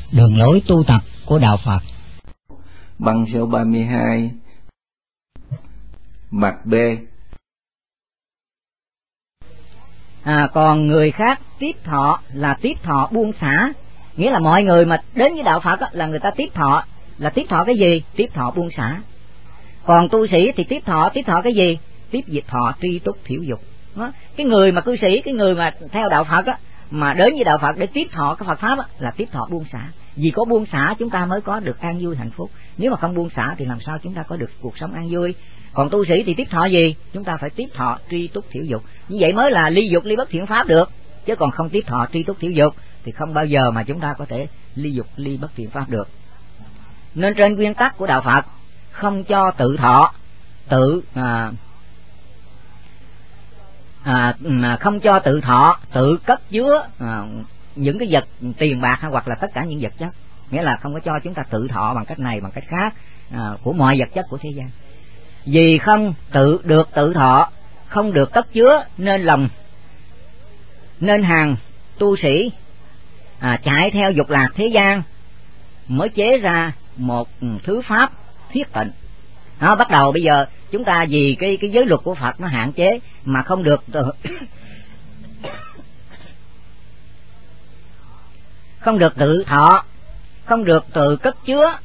đường lối tu tập của đạo Phật. Băng số 32, mặt B. Còn người khác tiếp thọ là tiếp thọ buông xả, nghĩa là mọi người mà đến với đạo Phật là người ta tiếp thọ, là tiếp thọ cái gì? Tiếp thọ buông xả. Còn tu sĩ thì tiếp thọ cái gì? Tiếp diệt thọ tri túc thiểu dục. Đó. Cái người mà cư sĩ, cái người mà theo đạo Phật mà đến với đạo Phật để tiếp thọ cái Phật pháp là tiếp thọ buông xả. Vì có buông xả chúng ta mới có được an vui hạnh phúc. Nếu mà không buông xả thì làm sao chúng ta có được cuộc sống an vui? Còn tu sĩ thì tiếp thọ gì? Chúng ta phải tiếp thọ tri túc thiểu dục. Như vậy mới là ly dục ly bất thiện pháp được. Chứ còn không tiếp thọ tri túc thiểu dục thì không bao giờ mà chúng ta có thể ly dục ly bất thiện pháp được. Nên trên nguyên tắc của đạo Phật không cho tự thọ, không cho tự thọ, tự cất chứa những cái vật tiền bạc hoặc là tất cả những vật chất. Nghĩa là không có cho chúng ta tự thọ bằng cách này bằng cách khác của mọi vật chất của thế gian. Vì không được tự thọ, không được cất chứa nên hàng tu sĩ chạy theo dục lạc thế gian mới chế ra một thứ pháp thiết tịnh. Bắt đầu bây giờ chúng ta vì cái giới luật của Phật nó hạn chế mà không được không được tự thọ, không được tự cất chứa,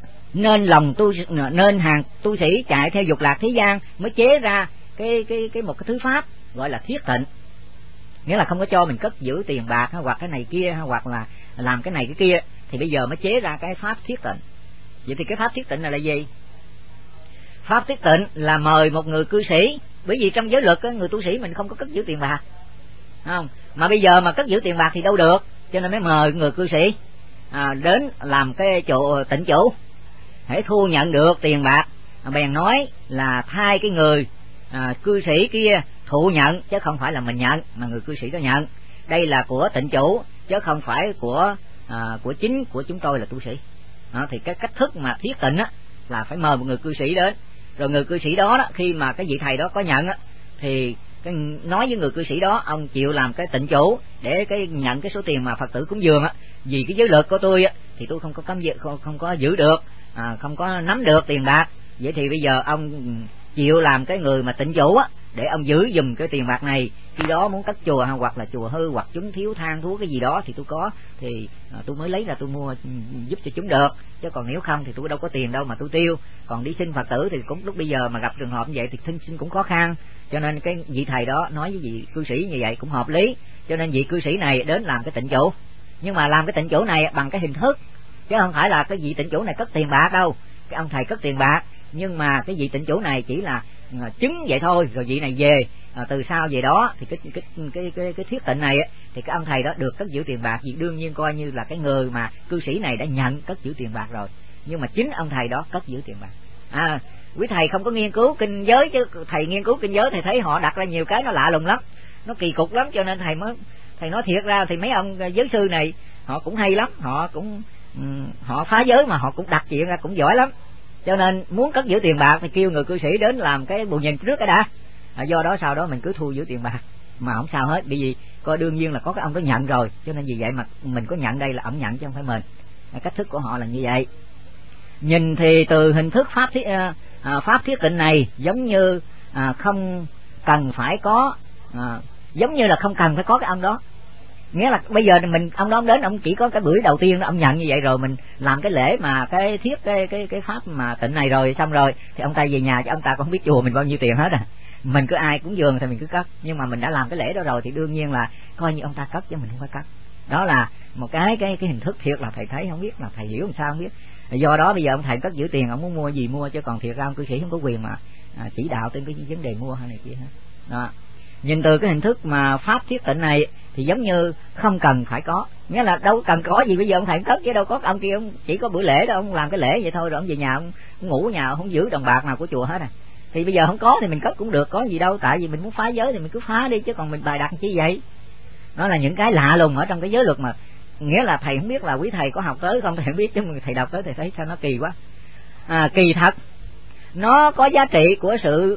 nên hàng tu sĩ chạy theo dục lạc thế gian mới chế ra một cái thứ pháp gọi là thiết tịnh. Nghĩa là không có cho mình cất giữ tiền bạc hoặc cái này kia hoặc là làm cái này cái kia, thì bây giờ mới chế ra cái pháp thiết tịnh. Vậy thì cái pháp thiết tịnh này là gì? Pháp thiết tịnh là mời một người cư sĩ, bởi vì trong giới luật người tu sĩ mình không có cất giữ tiền bạc, không? Mà bây giờ mà cất giữ tiền bạc thì đâu được, cho nên mới mời người cư sĩ đến làm cái chỗ tịnh chủ. Hễ thu nhận được tiền bạc bèn nói là thay cái người cư sĩ kia thụ nhận, chứ không phải là mình nhận mà người cư sĩ đó nhận. Đây là của tịnh chủ chứ không phải của chính của chúng tôi là tu sĩ. Thì cái cách thức mà thiết tịnh là phải mời một người cư sĩ đến, rồi người cư sĩ đó khi mà cái vị thầy đó có nhận thì nói với người cư sĩ đó, ông chịu làm cái tịnh chủ để nhận cái số tiền mà Phật tử cúng dường vì cái giới luật của tôi thì tôi không có giữ được, không có nắm được tiền bạc. Vậy thì bây giờ ông chịu làm cái người mà tịnh chủ để ông giữ giùm cái tiền bạc này. Khi đó muốn cất chùa hoặc là chùa hư hoặc chúng thiếu than thú cái gì đó thì tôi có, thì tôi mới lấy ra tôi mua giúp cho chúng được, chứ còn nếu không thì tôi đâu có tiền đâu mà tôi tiêu. Còn đi xin Phật tử thì cũng lúc bây giờ mà gặp trường hợp như vậy thì xin cũng khó khăn, cho nên cái vị thầy đó nói với vị cư sĩ như vậy cũng hợp lý. Cho nên vị cư sĩ này đến làm cái tịnh chủ, nhưng mà làm cái tịnh chủ này bằng cái hình thức, chứ không phải là cái vị tịnh chủ này cất tiền bạc đâu. Cái ông thầy cất tiền bạc, nhưng mà cái vị tịnh chủ này chỉ là chứng vậy thôi, rồi vị này về từ sau về đó thì cái thiết tịnh này thì cái ông thầy đó được cất giữ tiền bạc, vì đương nhiên coi như là cái người mà cư sĩ này đã nhận cất giữ tiền bạc rồi, nhưng mà chính ông thầy đó cất giữ tiền bạc. Quý thầy không có nghiên cứu kinh giới, chứ thầy nghiên cứu kinh giới thầy thấy họ đặt ra nhiều cái nó lạ lùng lắm, nó kỳ cục lắm, cho nên thầy nói thiệt ra thì mấy ông giới sư này họ cũng hay lắm, họ phá giới mà họ cũng đặt chuyện ra cũng giỏi lắm. Cho nên muốn cất giữ tiền bạc thì kêu người cư sĩ đến làm cái bù nhìn trước cái đã, do đó sau đó mình cứ thu giữ tiền bạc mà không sao hết, bởi vì coi đương nhiên là có cái ông đó nhận rồi, cho nên vì vậy mà mình có nhận đây là ổng nhận chứ không phải mình. Cách thức của họ là như vậy. Nhìn thì từ hình thức pháp thiết tịnh này giống như không cần phải có, giống như là không cần phải có cái ông đó. Nghĩa là bây giờ ông đó đến, ông chỉ có cái bữa đầu tiên đó ông nhận như vậy rồi, mình làm cái lễ mà cái thiết cái pháp mà tịnh này rồi xong rồi thì ông ta về nhà, chứ ông ta cũng không biết chùa mình bao nhiêu tiền hết mình cứ ai cúng dường thì mình cứ cất, nhưng mà mình đã làm cái lễ đó rồi thì đương nhiên là coi như ông ta cất chứ mình không phải cất. Đó là một cái hình thức thiệt là thầy thấy không biết là thầy hiểu làm sao không biết. Do đó bây giờ ông thầy cất giữ tiền, ông muốn mua gì mua, chứ còn thiệt ra ông cư sĩ không có quyền mà chỉ đạo trên cái vấn đề mua hay này kia hết. Đó. Nhìn từ cái hình thức mà pháp thiết tịnh này thì giống như không cần phải có, nghĩa là đâu cần có gì, bây giờ ông thầy cất chứ đâu có ông kia, ông chỉ có bữa lễ đó, ông làm cái lễ vậy thôi rồi ông về nhà ông ngủ ở nhà, ông không giữ đồng bạc nào của chùa hết thì bây giờ không có thì mình cất cũng được, có gì đâu, tại vì mình muốn phá giới thì mình cứ phá đi, chứ còn mình bài đặt chi vậy. Đó là những cái lạ lùng ở trong cái giới luật mà nghĩa là thầy không biết là quý thầy có học tới không, thầy không biết, chứ mà thầy đọc tới thầy thấy sao nó kỳ quá. Kỳ thật nó có giá trị của sự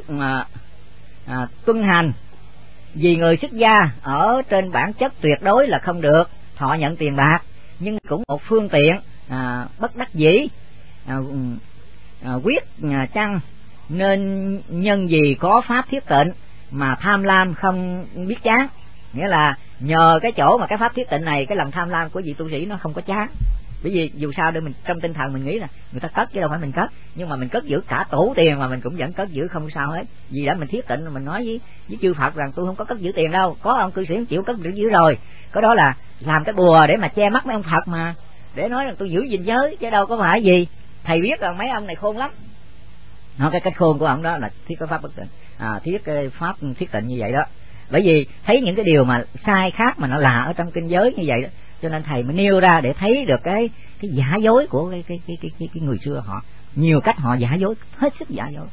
tuân hành, vì người xuất gia ở trên bản chất tuyệt đối là không được thọ nhận tiền bạc, nhưng cũng một phương tiện bất đắc dĩ, quyết chăng nên nhân gì có pháp thiết tịnh mà tham lam không biết chán. Nghĩa là nhờ cái chỗ mà cái pháp thiết tịnh này, cái lòng tham lam của vị tu sĩ nó không có chán. Bởi vì dù sao để mình trong tinh thần mình nghĩ là người ta cất chứ đâu phải mình cất, nhưng mà mình cất giữ cả tủ tiền mà mình cũng vẫn cất giữ không sao hết. Vì đã mình thiết tịnh, mình nói với chư Phật rằng tôi không có cất giữ tiền đâu, có ông cư sĩ không chịu cất giữ rồi, có đó là làm cái bùa để mà che mắt mấy ông Phật mà, để nói rằng tôi giữ gìn giới chứ đâu có phải gì. Thầy biết rằng mấy ông này khôn lắm. Nó cái cách khôn của ông đó là thiết cái pháp bất tịnh, thiết cái pháp thiết tịnh như vậy đó. Bởi vì thấy những cái điều mà sai khác mà nó lạ ở trong kinh giới như vậy đó, cho nên thầy mới nêu ra để thấy được cái giả dối của cái người xưa. Họ nhiều cách họ giả dối, hết sức giả dối.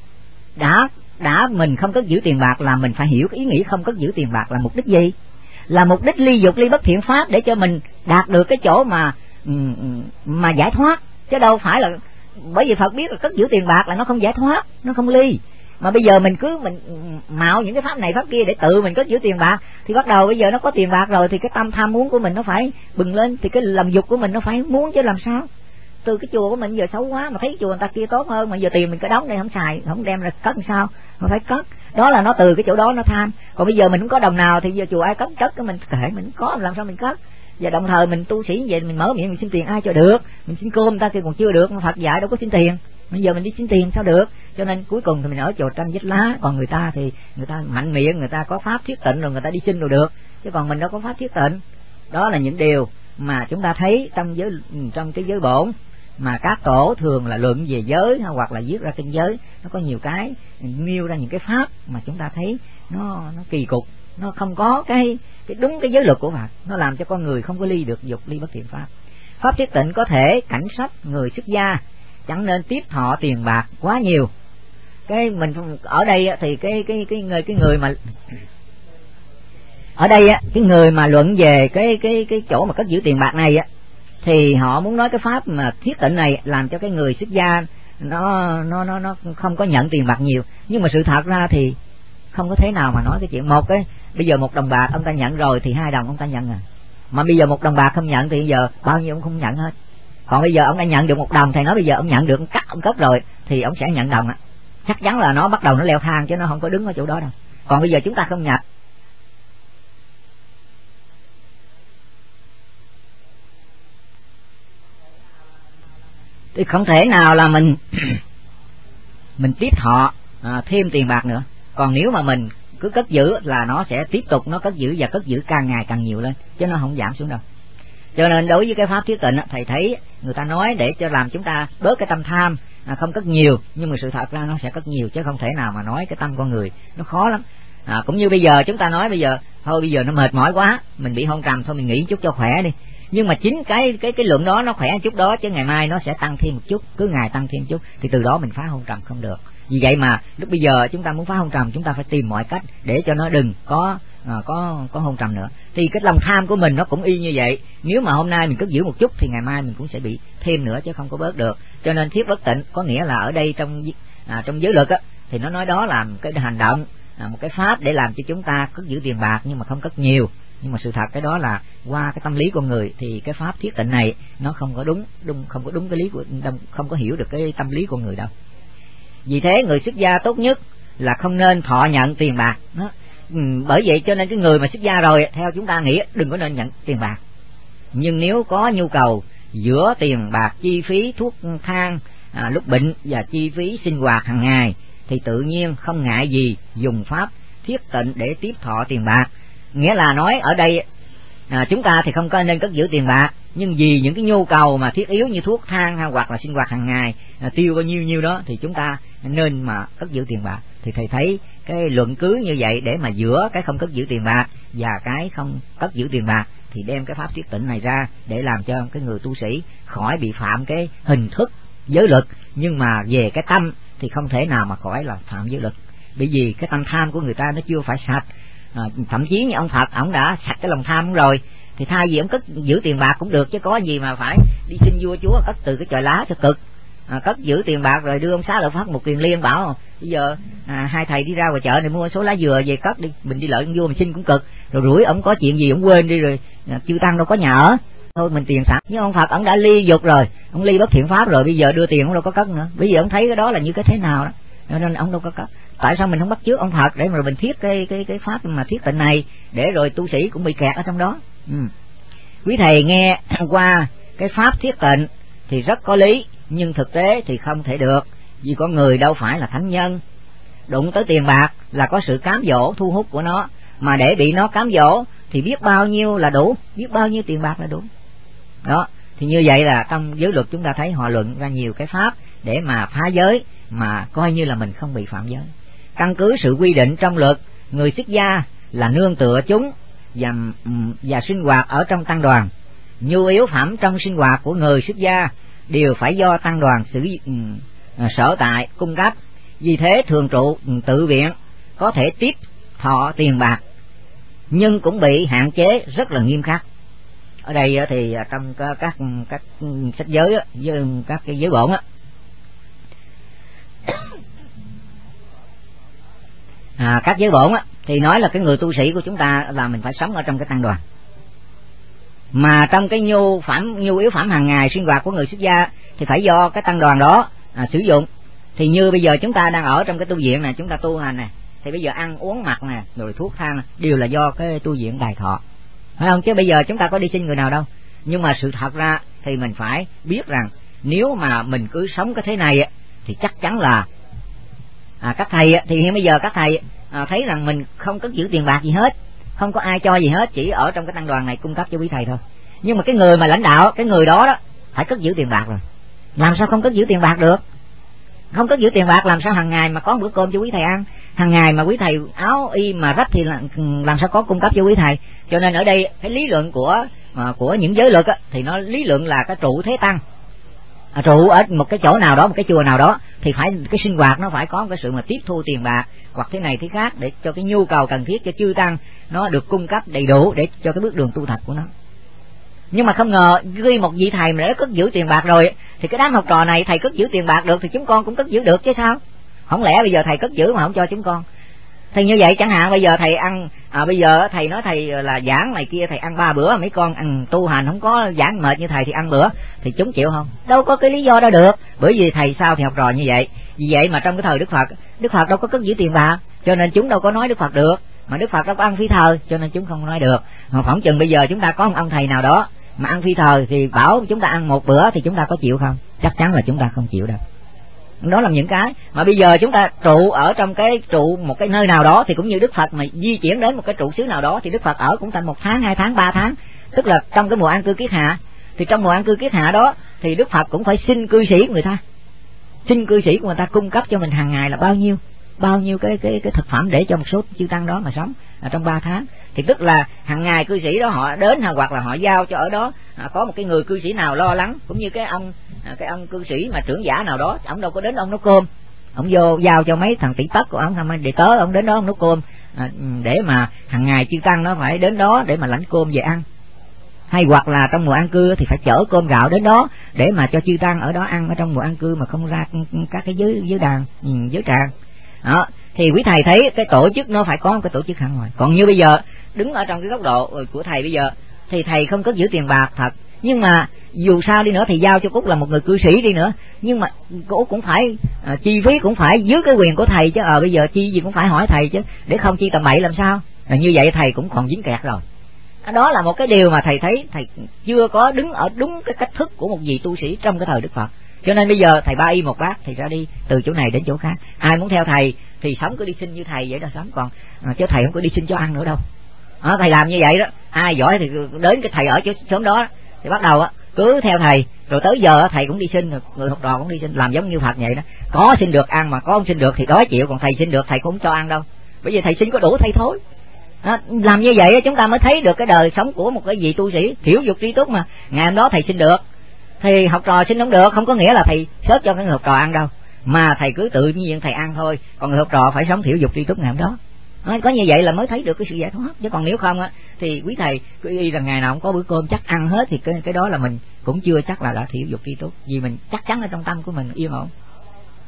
Đã mình không cất giữ tiền bạc là mình phải hiểu cái ý nghĩa không cất giữ tiền bạc là mục đích gì, là mục đích ly dục ly bất thiện pháp, để cho mình đạt được cái chỗ mà giải thoát, chứ đâu phải là bởi vì Phật biết là cất giữ tiền bạc là nó không giải thoát, nó không ly. Mà bây giờ mình cứ mạo những cái pháp này pháp kia để tự mình cất giữ tiền bạc, thì bắt đầu bây giờ nó có tiền bạc rồi thì cái tâm tham muốn của mình nó phải bừng lên, thì cái lòng dục của mình nó phải muốn chứ làm sao. Từ cái chùa của mình giờ xấu quá mà thấy chùa người ta kia tốt hơn, mà giờ tiền mình cái đóng đây không xài, không đem ra cất làm sao, mà phải cất. Đó là nó từ cái chỗ đó nó tham. Còn bây giờ mình không có đồng nào thì giờ chùa ai cất cái mình kệ, mình có làm sao mình cất. Và đồng thời mình tu sĩ vậy mình mở miệng mình xin tiền ai cho được, mình xin cơm người ta kia còn chưa được, mà Phật dạy đâu có xin tiền. Bây giờ mình đi xin tiền sao được. Cho nên cuối cùng thì mình ở chùa tranh vết lá, còn người ta thì người ta mạnh miệng, người ta có pháp thiết tịnh rồi người ta đi xin rồi được, chứ còn mình đâu có pháp thiết tịnh. Đó là những điều mà chúng ta thấy trong cái giới bổn mà các tổ thường là luận về giới hoặc là viết ra kinh giới, nó có nhiều cái nêu ra những cái pháp mà chúng ta thấy nó kỳ cục, nó không có cái đúng cái giới luật của Phật, nó làm cho con người không có ly được dục ly bất thiện pháp. Pháp thiết tịnh có thể cảnh sách người xuất gia chẳng nên tiếp thọ tiền bạc quá nhiều. Cái mình ở đây thì cái người mà ở đây cái người mà luận về cái chỗ mà cất giữ tiền bạc này thì họ muốn nói cái pháp mà thiết tịnh này làm cho cái người xuất gia nó không có nhận tiền bạc nhiều. Nhưng mà sự thật ra thì không có thế nào mà nói cái chuyện bây giờ 1 đồng bạc ông ta nhận rồi thì 2 đồng ông ta nhận mà bây giờ 1 đồng bạc không nhận thì giờ bao nhiêu ông không nhận hết. Còn bây giờ ông đã nhận được 1 đồng, thầy nói bây giờ ông nhận được ông cấp rồi thì ông sẽ nhận đồng chắc chắn là nó bắt đầu nó leo thang chứ nó không có đứng ở chỗ đó đâu. Còn bây giờ chúng ta không nhận thì không thể nào là mình tiếp thọ thêm tiền bạc nữa. Còn nếu mà mình cứ cất giữ là nó sẽ tiếp tục nó cất giữ và cất giữ càng ngày càng nhiều lên chứ nó không giảm xuống đâu. Cho nên đối với cái pháp thiết tịnh thầy thấy người ta nói để cho làm chúng ta bớt cái tâm tham, không cất nhiều, nhưng mà sự thật ra nó sẽ cất nhiều chứ không thể nào mà nói cái tâm con người nó khó lắm. Cũng như bây giờ chúng ta nói bây giờ thôi bây giờ nó mệt mỏi quá, mình bị hôn trầm thôi mình nghỉ chút cho khỏe đi. Nhưng mà chính cái lượng đó nó khỏe chút đó chứ ngày mai nó sẽ tăng thêm một chút, cứ ngày tăng thêm chút thì từ đó mình phá hôn trầm không được. Vì vậy mà lúc bây giờ chúng ta muốn phá hôn trầm chúng ta phải tìm mọi cách để cho nó đừng có hôn trầm nữa. Thì cái lòng tham của mình nó cũng y như vậy, nếu mà hôm nay mình cất giữ một chút thì ngày mai mình cũng sẽ bị thêm nữa chứ không có bớt được. Cho nên thiết bất tịnh có nghĩa là ở đây trong giới luật thì nó nói đó là cái hành động, một cái pháp để làm cho chúng ta cất giữ tiền bạc nhưng mà không cất nhiều. Nhưng mà sự thật cái đó là qua cái tâm lý con người thì cái pháp thiết tịnh này nó không có đúng cái lý của, không có hiểu được cái tâm lý con người đâu. Vì thế người xuất gia tốt nhất là không nên thọ nhận tiền bạc đó. Bởi vậy cho nên cái người mà xuất gia rồi theo chúng ta nghĩ đừng có nên nhận tiền bạc. Nhưng nếu có nhu cầu giữa tiền bạc chi phí thuốc thang lúc bệnh và chi phí sinh hoạt hàng ngày thì tự nhiên không ngại gì dùng pháp thiết tịnh để tiếp thọ tiền bạc. Nghĩa là nói ở đây chúng ta thì không có nên cất giữ tiền bạc, nhưng vì những cái nhu cầu mà thiết yếu như thuốc thang hoặc là sinh hoạt hàng ngày tiêu bao nhiêu đó thì chúng ta nên mà cất giữ tiền bạc. Thì thầy thấy cái luận cứ như vậy để mà giữa cái không cất giữ tiền bạc và cái không cất giữ tiền bạc thì đem cái pháp thiết tịnh này ra để làm cho cái người tu sĩ khỏi bị phạm cái hình thức giới luật, nhưng mà về cái tâm thì không thể nào mà khỏi là phạm giới luật. Bởi vì cái tâm tham của người ta nó chưa phải sạch. Thậm chí như ông Phật ông đã sạch cái lòng tham rồi thì thay vì ông cất giữ tiền bạc cũng được chứ có gì mà phải đi xin vua chúa cất từ cái chòi lá cho cực. Cất giữ tiền bạc rồi đưa ông Xá Lợi Phất một kiền liên bảo bây giờ hai thầy đi ra ngoài chợ này mua số lá dừa về cất đi, mình đi lợi ông vua mình xin cũng cực, rồi rủi ông có chuyện gì ông quên đi rồi chư tăng đâu có nhà ở. thôi mình tiền sẵn. Nhưng ông Phật ông đã ly dục rồi, ông ly bất thiện pháp rồi, bây giờ đưa tiền ông đâu có cất nữa. Bây giờ ông thấy cái đó là như cái thế nào đó, nên ông đâu có cất. Tại sao mình không bắt chước ông Phật để mà mình thiết cái pháp mà thiết tịnh này, để rồi tu sĩ cũng bị kẹt ở trong đó. Quý thầy nghe qua cái pháp thiết tịnh thì rất có lý, nhưng thực tế thì không thể được, vì con người đâu phải là thánh nhân. Đụng tới tiền bạc là có sự cám dỗ thu hút của nó, mà để bị nó cám dỗ thì biết bao nhiêu là đủ, biết bao nhiêu tiền bạc là đủ. Đó, thì như vậy là trong giới luật chúng ta thấy họ luận ra nhiều cái pháp để mà phá giới, mà coi như là mình không bị phạm giới. Căn cứ sự quy định trong luật, người xuất gia là nương tựa chúng và sinh hoạt ở trong tăng đoàn. Nhu yếu phẩm trong sinh hoạt của người xuất gia đều phải do tăng đoàn sở tại cung cấp. Vì thế thường trụ tự viện có thể tiếp thọ tiền bạc, nhưng cũng bị hạn chế rất là nghiêm khắc. Ở đây thì trong các sách giới, các cái giới bổn các giới bổn thì nói là cái người tu sĩ của chúng ta là mình phải sống ở trong cái tăng đoàn. Mà trong cái nhu yếu phẩm hàng ngày sinh hoạt của người xuất gia thì phải do cái tăng đoàn đó sử dụng. Thì như bây giờ chúng ta đang ở trong cái tu viện này, chúng ta tu hành này, thì bây giờ ăn uống mặc nè, rồi thuốc thang đều là do cái tu viện đài thọ, phải không? Chứ bây giờ chúng ta có đi xin người nào đâu. Nhưng mà sự thật ra thì mình phải biết rằng nếu mà mình cứ sống cái thế này thì chắc chắn là các thầy thì hiện bây giờ các thầy thấy rằng mình không cất giữ tiền bạc gì hết, không có ai cho gì hết, chỉ ở trong cái tăng đoàn này cung cấp cho quý thầy thôi. Nhưng mà cái người mà lãnh đạo, cái người đó phải cất giữ tiền bạc rồi, làm sao không cất giữ tiền bạc được? Không cất giữ tiền bạc làm sao hàng ngày mà có bữa cơm cho quý thầy ăn, hàng ngày mà quý thầy áo y mà rách thì làm sao có cung cấp cho quý thầy. Cho nên ở đây cái lý luận của những giới luật thì nó lý luận là cái trụ thế tăng, trụ ở một cái chỗ nào đó, một cái chùa nào đó, thì phải cái sinh hoạt nó phải có cái sự mà tiếp thu tiền bạc hoặc thế này thế khác, để cho cái nhu cầu cần thiết cho chư tăng nó được cung cấp đầy đủ để cho cái bước đường tu tập của nó. Nhưng mà không ngờ khi một vị thầy mà đã cất giữ tiền bạc rồi thì cái đám học trò này thầy cất giữ tiền bạc được thì chúng con cũng cất giữ được chứ sao? Không lẽ bây giờ thầy cất giữ mà không cho chúng con? Thì như vậy chẳng hạn bây giờ thầy ăn bây giờ thầy nói thầy là giảng này kia, thầy ăn 3 bữa, mấy con ăn tu hành không có giảng mệt như thầy thì ăn bữa, thì chúng chịu không? Đâu có cái lý do đó được. Bởi vì thầy sao thì học trò như vậy. Vì vậy mà trong cái thời Đức Phật đâu có cất giữ tiền bạc, cho nên chúng đâu có nói Đức Phật được. Mà Đức Phật đâu có ăn phi thờ, cho nên chúng không nói được. Mà phỏng chừng bây giờ chúng ta có một ông thầy nào đó mà ăn phi thờ thì bảo chúng ta ăn 1 bữa thì chúng ta có chịu không? Chắc chắn là chúng ta không chịu đâu. Đó là những cái mà bây giờ chúng ta trụ ở trong một cái nơi nào đó, thì cũng như Đức Phật mà di chuyển đến một cái trụ xứ nào đó thì Đức Phật ở cũng tầm 1 tháng, 2 tháng, 3 tháng, tức là trong cái mùa an cư kiết hạ. Thì trong mùa an cư kiết hạ đó thì Đức Phật cũng phải xin cư sĩ của người ta, xin cư sĩ của người ta cung cấp cho mình hàng ngày là bao nhiêu cái thực phẩm để cho một số chư tăng đó mà sống trong 3 tháng. Thì tức là hàng ngày cư sĩ đó họ đến hoặc là họ giao cho ở đó có một cái người cư sĩ nào lo lắng, cũng như cái ông cư sĩ mà trưởng giả nào đó, ông đâu có đến ông nấu cơm, ông vô giao cho mấy thằng tỷ tất của ông, thằng đệ tớ ông đến đó ông nấu cơm để mà hàng ngày chư tăng nó phải đến đó để mà lãnh cơm về ăn. Hay hoặc là trong mùa an cư thì phải chở cơm gạo đến đó để mà cho chư tăng ở đó ăn ở trong mùa an cư, mà không ra các cái giới đàn, giới tràng đó. Thì quý thầy thấy cái tổ chức nó phải có một cái tổ chức hẳn ngoài. Còn như bây giờ đứng ở trong cái góc độ của thầy bây giờ thì thầy không cất giữ tiền bạc thật, nhưng mà dù sao đi nữa thì giao cho Cúc là một người cư sĩ đi nữa, nhưng mà cô cũng phải chi phí cũng phải dưới cái quyền của thầy chứ. Bây giờ chi gì cũng phải hỏi thầy chứ, để không chi tầm bậy làm sao? Như vậy thầy cũng còn dính kẹt rồi. Đó là một cái điều mà thầy thấy thầy chưa có đứng ở đúng cái cách thức của một vị tu sĩ trong cái thời Đức Phật. Cho nên bây giờ thầy 3 y 1 bát thì ra đi từ chỗ này đến chỗ khác. Ai muốn theo thầy thì sống cứ đi xin như thầy vậy đó sống, còn chứ thầy không có đi xin cho ăn nữa đâu. Thầy làm như vậy đó, ai giỏi thì đến cái thầy ở chỗ sớm đó thì bắt đầu cứ theo thầy, rồi tới giờ thầy cũng đi xin, người học trò cũng đi xin, làm giống như Phật vậy đó. Có xin được ăn mà có không xin được thì đói chịu, còn thầy xin được thầy cũng không cho ăn đâu, bởi vì thầy xin có đủ thầy thôi. Làm như vậy chúng ta mới thấy được cái đời sống của một cái vị tu sĩ thiểu dục tri túc. Mà ngày hôm đó thầy xin được thì học trò xin không được, không có nghĩa là thầy xớt cho cái người học trò ăn đâu, mà thầy cứ tự nhiên thầy ăn thôi, còn người học trò phải sống thiểu dục tri túc ngày hôm đó. Có như vậy là mới thấy được cái sự giải thoát, chứ còn nếu không thì quý thầy cứ y rằng ngày nào cũng có bữa cơm chắc ăn hết thì cái đó là mình cũng chưa chắc là đã thiểu dục tri túc, vì mình chắc chắn ở trong tâm của mình yên ổn.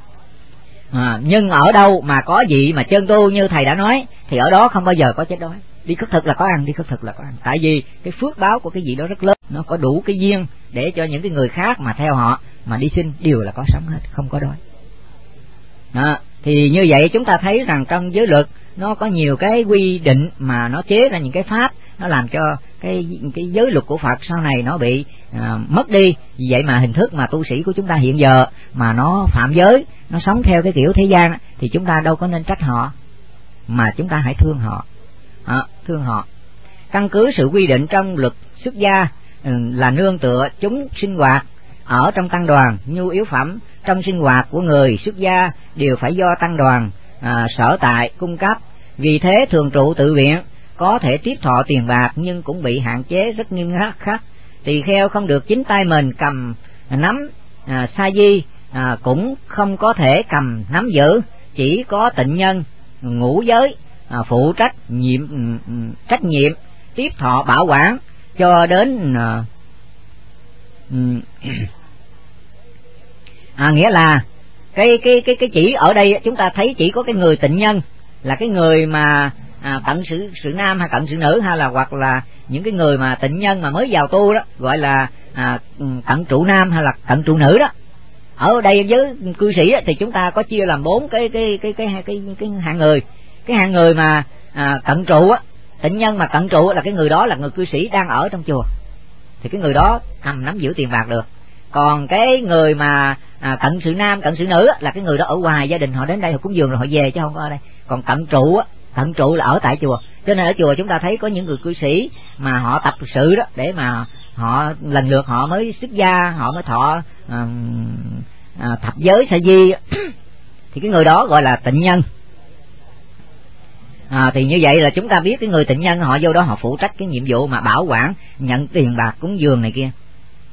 Nhưng ở đâu mà có vị mà chân tu như thầy đã nói thì ở đó không bao giờ có chết đói. đi khất thực là có ăn, đi khất thực là có ăn. Tại vì cái phước báo của cái vị đó rất lớn, nó có đủ cái duyên để cho những cái người khác mà theo họ mà đi xin đều là có sống hết, không có đói. Đó, thì như vậy chúng ta thấy rằng trong giới luật nó có nhiều cái quy định mà nó chế ra những cái pháp, nó làm cho cái giới luật của Phật sau này nó bị mất đi. Vì vậy mà hình thức mà tu sĩ của chúng ta hiện giờ mà nó phạm giới, nó sống theo cái kiểu thế gian thì chúng ta đâu có nên trách họ, mà chúng ta hãy thương họ. Thương họ. Căn cứ sự quy định trong luật xuất gia là nương tựa chúng sinh hoạt ở trong tăng đoàn, nhu yếu phẩm trong sinh hoạt của người xuất gia đều phải do tăng đoàn sở tại cung cấp. Vì thế thường trụ tự viện có thể tiếp thọ tiền bạc nhưng cũng bị hạn chế rất nghiêm khắc. Tỳ kheo không được chính tay mình cầm nắm sa di, cũng không có thể cầm nắm giữ, chỉ có tịnh nhân ngũ giới phụ trách trách nhiệm tiếp thọ bảo quản cho đến nghĩa là cái chỉ ở đây chúng ta thấy chỉ có cái người tịnh nhân là cái người mà cận sự nam hay cận sự nữ, hay là hoặc là những cái người mà tịnh nhân mà mới vào tu đó gọi là cận trụ nam hay là cận trụ nữ đó. Ở đây với cư sĩ thì chúng ta có chia làm 4 cái hạng người. Cái hạng người mà cận trụ á, tịnh nhân mà cận trụ là cái người đó là người cư sĩ đang ở trong chùa, thì cái người đó cầm nắm giữ tiền bạc được. Còn cái người mà cận sự nam cận sự nữ là cái người đó ở ngoài, gia đình họ đến đây họ cúng dường rồi họ về chứ không có ở đây. Còn cận trụ là ở tại chùa. Cho nên ở chùa chúng ta thấy có những người cư sĩ mà họ tập sự đó để mà họ lần lượt họ mới xuất gia, họ mới thọ thập giới sa di thì cái người đó gọi là tịnh nhân. Thì như vậy là chúng ta biết cái người tịnh nhân họ vô đó họ phụ trách cái nhiệm vụ mà bảo quản, nhận tiền bạc cúng dường này kia.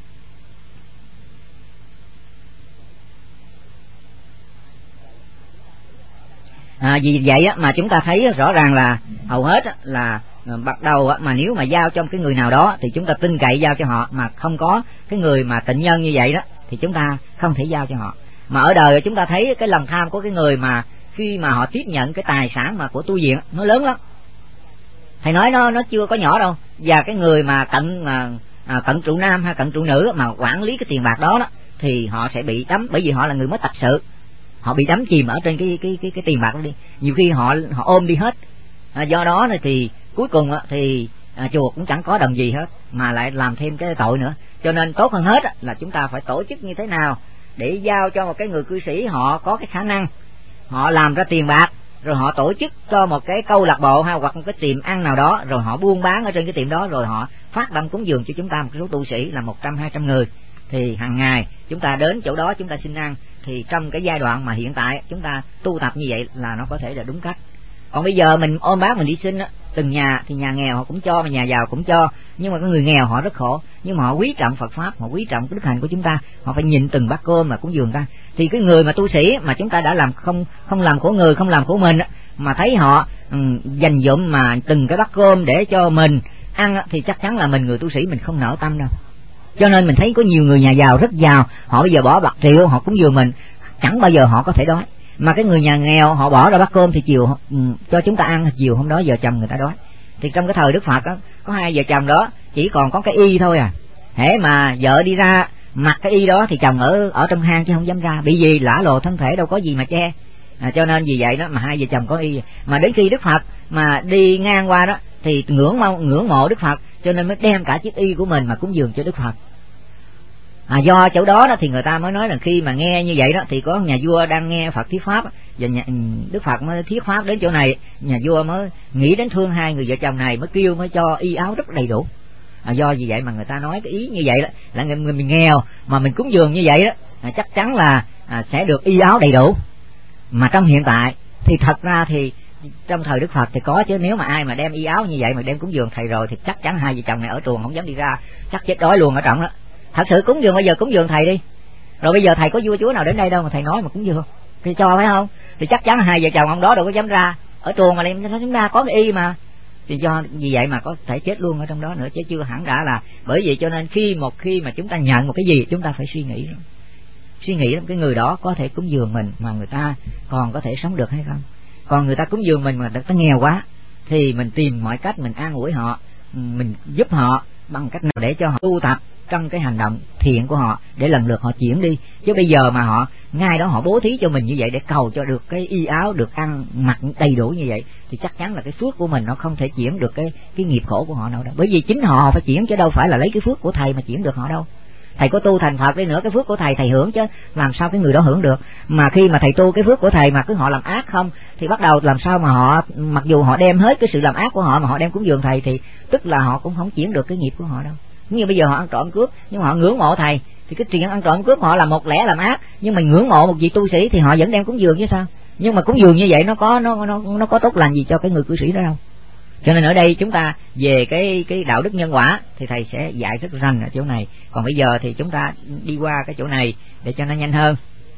Vì vậy mà chúng ta thấy rõ ràng là hầu hết là bắt đầu mà nếu mà giao cho cái người nào đó thì chúng ta tin cậy giao cho họ, mà không có cái người mà tịnh nhân như vậy đó thì chúng ta không thể giao cho họ. Mà ở đời chúng ta thấy cái lòng tham của cái người mà khi mà họ tiếp nhận cái tài sản mà của tu viện nó lớn lắm. Thầy nói nó chưa có nhỏ đâu. Và cái người mà cận trụ nam hay cận trụ nữ mà quản lý cái tiền bạc đó thì họ sẽ bị đắm, bởi vì họ là người mới tập sự, họ bị đắm chìm ở trên cái tiền bạc đó đi. Nhiều khi họ ôm đi hết. Do đó thì cuối cùng thì chùa cũng chẳng có đồng gì hết mà lại làm thêm cái tội nữa. Cho nên tốt hơn hết là chúng ta phải tổ chức như thế nào để giao cho một cái người cư sĩ họ có cái khả năng, họ làm ra tiền bạc, rồi họ tổ chức cho một cái câu lạc bộ hay hoặc một cái tiệm ăn nào đó, rồi họ buôn bán ở trên cái tiệm đó, rồi họ phát tâm cúng dường cho chúng ta một số tu sĩ là 100-200 người. Thì hàng ngày chúng ta đến chỗ đó chúng ta xin ăn. Thì trong cái giai đoạn mà hiện tại chúng ta tu tập như vậy là nó có thể là đúng cách. Còn bây giờ mình ôm bác mình đi xin từng nhà thì nhà nghèo họ cũng cho mà nhà giàu cũng cho, nhưng mà cái người nghèo họ rất khổ, nhưng mà họ quý trọng Phật pháp, họ quý trọng cái đức hạnh của chúng ta, họ phải nhìn từng bát cơm mà cúng dường ta. Thì cái người mà tu sĩ mà chúng ta đã làm không làm của người, không làm của mình mà thấy họ dành dụm mà từng cái bát cơm để cho mình ăn thì chắc chắn là mình người tu sĩ mình không nở tâm đâu. Cho nên mình thấy có nhiều người nhà giàu rất giàu, họ bây giờ bỏ bạc triệu họ cúng dường mình, chẳng bao giờ họ có thể đói. Mà cái người nhà nghèo họ bỏ ra bát cơm thì chiều cho chúng ta ăn, chiều hôm đó vợ chồng người ta đói. Thì trong cái thời Đức Phật có 2 vợ chồng đó chỉ còn có cái y thôi hễ mà vợ đi ra mặc cái y đó thì chồng ở trong hang chứ không dám ra, bị gì lả lộ thân thể đâu có gì mà che. Cho nên vì vậy đó mà 2 vợ chồng có y. Mà đến khi Đức Phật mà đi ngang qua đó thì ngưỡng mộ Đức Phật, cho nên mới đem cả chiếc y của mình mà cúng dường cho Đức Phật. Do chỗ đó thì người ta mới nói là khi mà nghe như vậy đó thì có nhà vua đang nghe Phật thuyết pháp và Đức Phật mới thuyết pháp đến chỗ này, nhà vua mới nghĩ đến thương 2 người vợ chồng này mới kêu mới cho y áo rất đầy đủ. Do vì vậy mà người ta nói cái ý như vậy đó là người mình nghèo mà mình cúng dường như vậy đó chắc chắn là sẽ được y áo đầy đủ. Mà trong hiện tại thì thật ra thì trong thời Đức Phật thì có chứ, nếu mà ai mà đem y áo như vậy mà đem cúng dường thầy rồi thì chắc chắn 2 vợ chồng này ở truồng không dám đi ra, chắc chết đói luôn ở trong đó. Thật sự cúng dường bây giờ cúng dường thầy đi, rồi bây giờ thầy có vua chúa nào đến đây đâu mà thầy nói mà cúng dường thì cho phải không? Thì chắc chắn 2 vợ chồng ông đó đâu có dám ra ở truồng mà đem chúng ta có cái y mà, thì do vì vậy mà có thể chết luôn ở trong đó nữa chứ chưa hẳn đã là. Bởi vậy cho nên khi mà chúng ta nhận một cái gì chúng ta phải suy nghĩ cái người đó có thể cúng dường mình mà người ta còn có thể sống được hay không. Còn người ta cúng dường mình mà người ta nghèo quá thì mình tìm mọi cách mình an ủi họ, mình giúp họ bằng cách nào để cho họ tu tập trong cái hành động thiện của họ để lần lượt họ chuyển đi. Chứ bây giờ mà họ ngay đó họ bố thí cho mình như vậy để cầu cho được cái y áo, được ăn mặc đầy đủ như vậy, thì chắc chắn là cái phước của mình nó không thể chuyển được cái nghiệp khổ của họ đâu. Bởi vì chính họ phải chuyển chứ đâu phải là lấy cái phước của thầy mà chuyển được họ đâu. Thầy có tu thành Phật đi nữa, cái phước của thầy hưởng chứ làm sao cái người đó hưởng được. Mà khi mà thầy tu cái phước của thầy mà cứ họ làm ác không thì bắt đầu làm sao mà họ, mặc dù họ đem hết cái sự làm ác của họ mà họ đem cúng dường thầy thì tức là họ cũng không chuyển được cái nghiệp của họ đâu. Như bây giờ họ ăn trộm cướp nhưng mà họ ngưỡng mộ thầy thì cái chuyện ăn trộm cướp họ là một lẽ làm ác, nhưng mình ngưỡng mộ một vị tu sĩ thì họ vẫn đem cúng dường chứ sao. Nhưng mà cúng dường như vậy nó có tốt lành gì cho cái người cư sĩ đó đâu. Cho nên ở đây chúng ta về cái đạo đức nhân quả thì thầy sẽ dạy rất rành ở chỗ này. Còn bây giờ thì chúng ta đi qua cái chỗ này để cho nó nhanh hơn.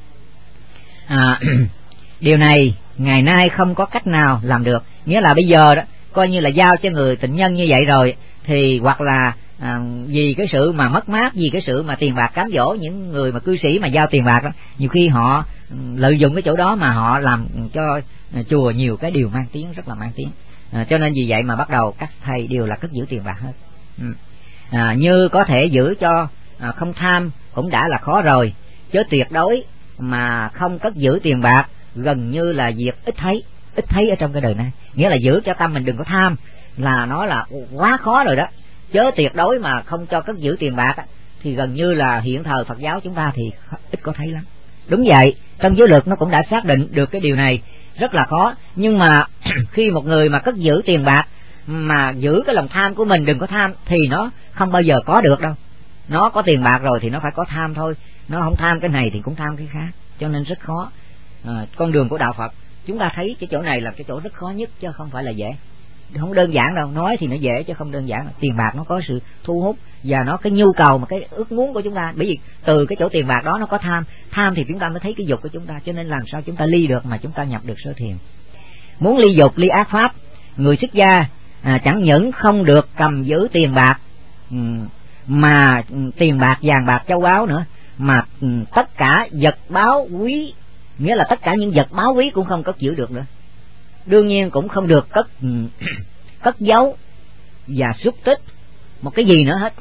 Điều này ngày nay không có cách nào làm được. Nghĩa là bây giờ đó coi như là giao cho người tịnh nhân như vậy rồi thì hoặc là vì cái sự mà mất mát, vì cái sự mà tiền bạc cám dỗ những người mà cư sĩ mà giao tiền bạc đó, nhiều khi họ lợi dụng cái chỗ đó mà họ làm cho chùa nhiều cái điều mang tiếng, rất là mang tiếng. Cho nên vì vậy mà bắt đầu các thầy đều là cất giữ tiền bạc hết. Như có thể giữ cho không tham cũng đã là khó rồi, chứ tuyệt đối mà không cất giữ tiền bạc gần như là việc ít thấy ở trong cái đời này. Nghĩa là giữ cho tâm mình đừng có tham là nó là quá khó rồi đó, chứ tuyệt đối mà không cho cất giữ tiền bạc thì gần như là hiện thời Phật giáo chúng ta thì ít có thấy lắm. Đúng vậy, trong giới luật nó cũng đã xác định được cái điều này, rất là khó. Nhưng mà khi một người mà cất giữ tiền bạc mà giữ cái lòng tham của mình đừng có tham thì nó không bao giờ có được đâu. Nó có tiền bạc rồi thì nó phải có tham thôi, nó không tham cái này thì cũng tham cái khác, cho nên rất khó. Con đường của đạo Phật chúng ta thấy cái chỗ này là cái chỗ rất khó nhất chứ không phải là dễ, không đơn giản đâu. Nói thì nó dễ chứ không đơn giản. Tiền bạc nó có sự thu hút và nó cái nhu cầu mà cái ước muốn của chúng ta, bởi vì từ cái chỗ tiền bạc đó nó có tham thì chúng ta mới thấy cái dục của chúng ta, cho nên làm sao chúng ta ly được mà chúng ta nhập được sơ thiền. Muốn ly dục ly ác pháp, người xuất gia chẳng những không được cầm giữ tiền bạc mà tiền bạc vàng bạc châu báu nữa, mà tất cả vật báu quý, nghĩa là tất cả những vật báu quý cũng không cất giữ được nữa. Đương nhiên cũng không được cất giấu và xúc tích một cái gì nữa hết.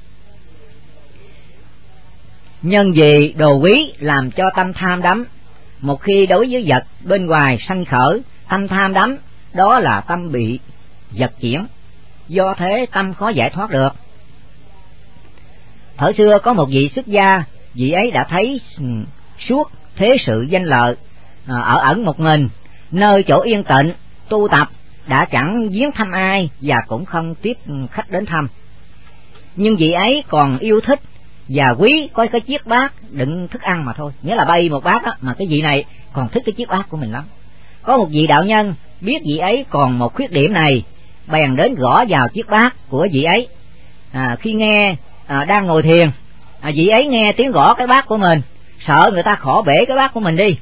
Nhân vì đồ quý làm cho tâm tham đắm, một khi đối với vật bên ngoài sanh khởi tâm tham đắm, đó là tâm bị vật chuyển, do thế tâm khó giải thoát được. Thời xưa có một vị xuất gia, vị ấy đã thấy suốt thế sự danh lợi, ở ẩn một mình nơi chỗ yên tịnh tu tập, đã chẳng viếng thăm ai và cũng không tiếp khách đến thăm. Nhưng vị ấy còn yêu thích và quý có cái chiếc bát đựng thức ăn mà thôi, nghĩa là bay một bát đó, mà cái vị này còn thích cái chiếc bát của mình lắm. Có một vị đạo nhân biết vị ấy còn một khuyết điểm này, bèn đến gõ vào chiếc bát của vị ấy. Khi nghe đang ngồi thiền, vị ấy nghe tiếng gõ cái bát của mình, sợ người ta khỏ bể cái bát của mình đi.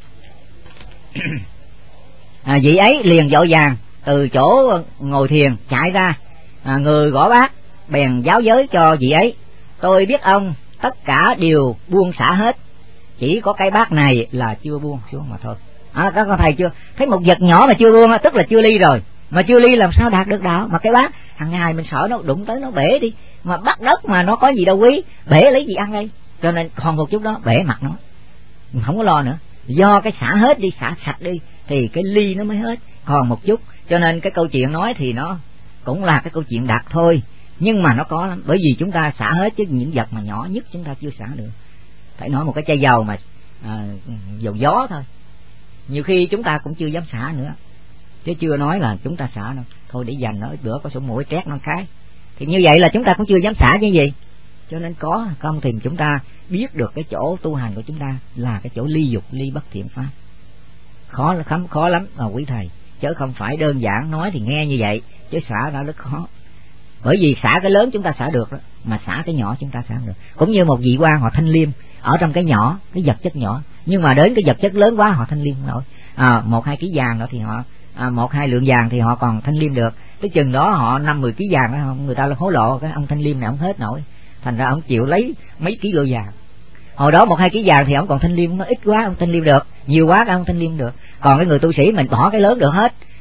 Vị ấy liền vội vàng từ chỗ ngồi thiền chạy ra, người gõ bát bèn giáo giới cho vị ấy: tôi biết ông tất cả đều buông xả hết, chỉ có cái bát này là chưa buông xuống mà thôi. Các con thầy chưa thấy một vật nhỏ mà chưa buông tức là chưa ly rồi, mà chưa ly làm sao đạt được đạo. Mà cái bát hàng ngày mình sợ nó đụng tới nó bể đi, mà bắt đất mà nó có gì đâu quý, bể lấy gì ăn đây, cho nên còn một chút đó bể mặt nó, không có lo nữa. Do cái xả hết đi, xả sạch đi thì cái ly nó mới hết, còn một chút. Cho nên cái câu chuyện nói thì nó cũng là cái câu chuyện đặc thôi, nhưng mà nó có lắm, bởi vì chúng ta xả hết chứ những vật mà nhỏ nhất chúng ta chưa xả được. Phải nói một cái chai dầu mà dầu gió thôi, nhiều khi chúng ta cũng chưa dám xả nữa, chứ chưa nói là chúng ta xả đâu. Thôi để dành nó bữa có sổ mũi trét nó cái, thì như vậy là chúng ta cũng chưa dám xả chứ gì. Cho nên có không thì chúng ta biết được cái chỗ tu hành của chúng ta là cái chỗ ly dục ly bất thiện pháp. Khó lắm quý thầy, chứ không phải đơn giản nói thì nghe như vậy, chứ xả ra rất khó. Bởi vì xả cái lớn chúng ta xả được đó, mà xả cái nhỏ chúng ta xả không được. Cũng như một vị quan họ thanh liêm ở trong cái nhỏ, cái vật chất nhỏ, nhưng mà đến cái vật chất lớn quá họ thanh liêm không nổi. 1-2 ký vàng đó thì họ 1-2 lượng vàng thì họ còn thanh liêm được, cái chừng đó họ 5-10 ký vàng đó, người ta hối lộ, cái ông thanh liêm này ông hết nổi, thành ra ông chịu lấy mấy ký lô vàng. Hồi đó 1-2 ký vàng thì ông còn thanh liêm, nó ít quá ông thanh liêm được, nhiều quá ông thanh liêm được. Còn cái người tu sĩ mình bỏ cái lớn được hết,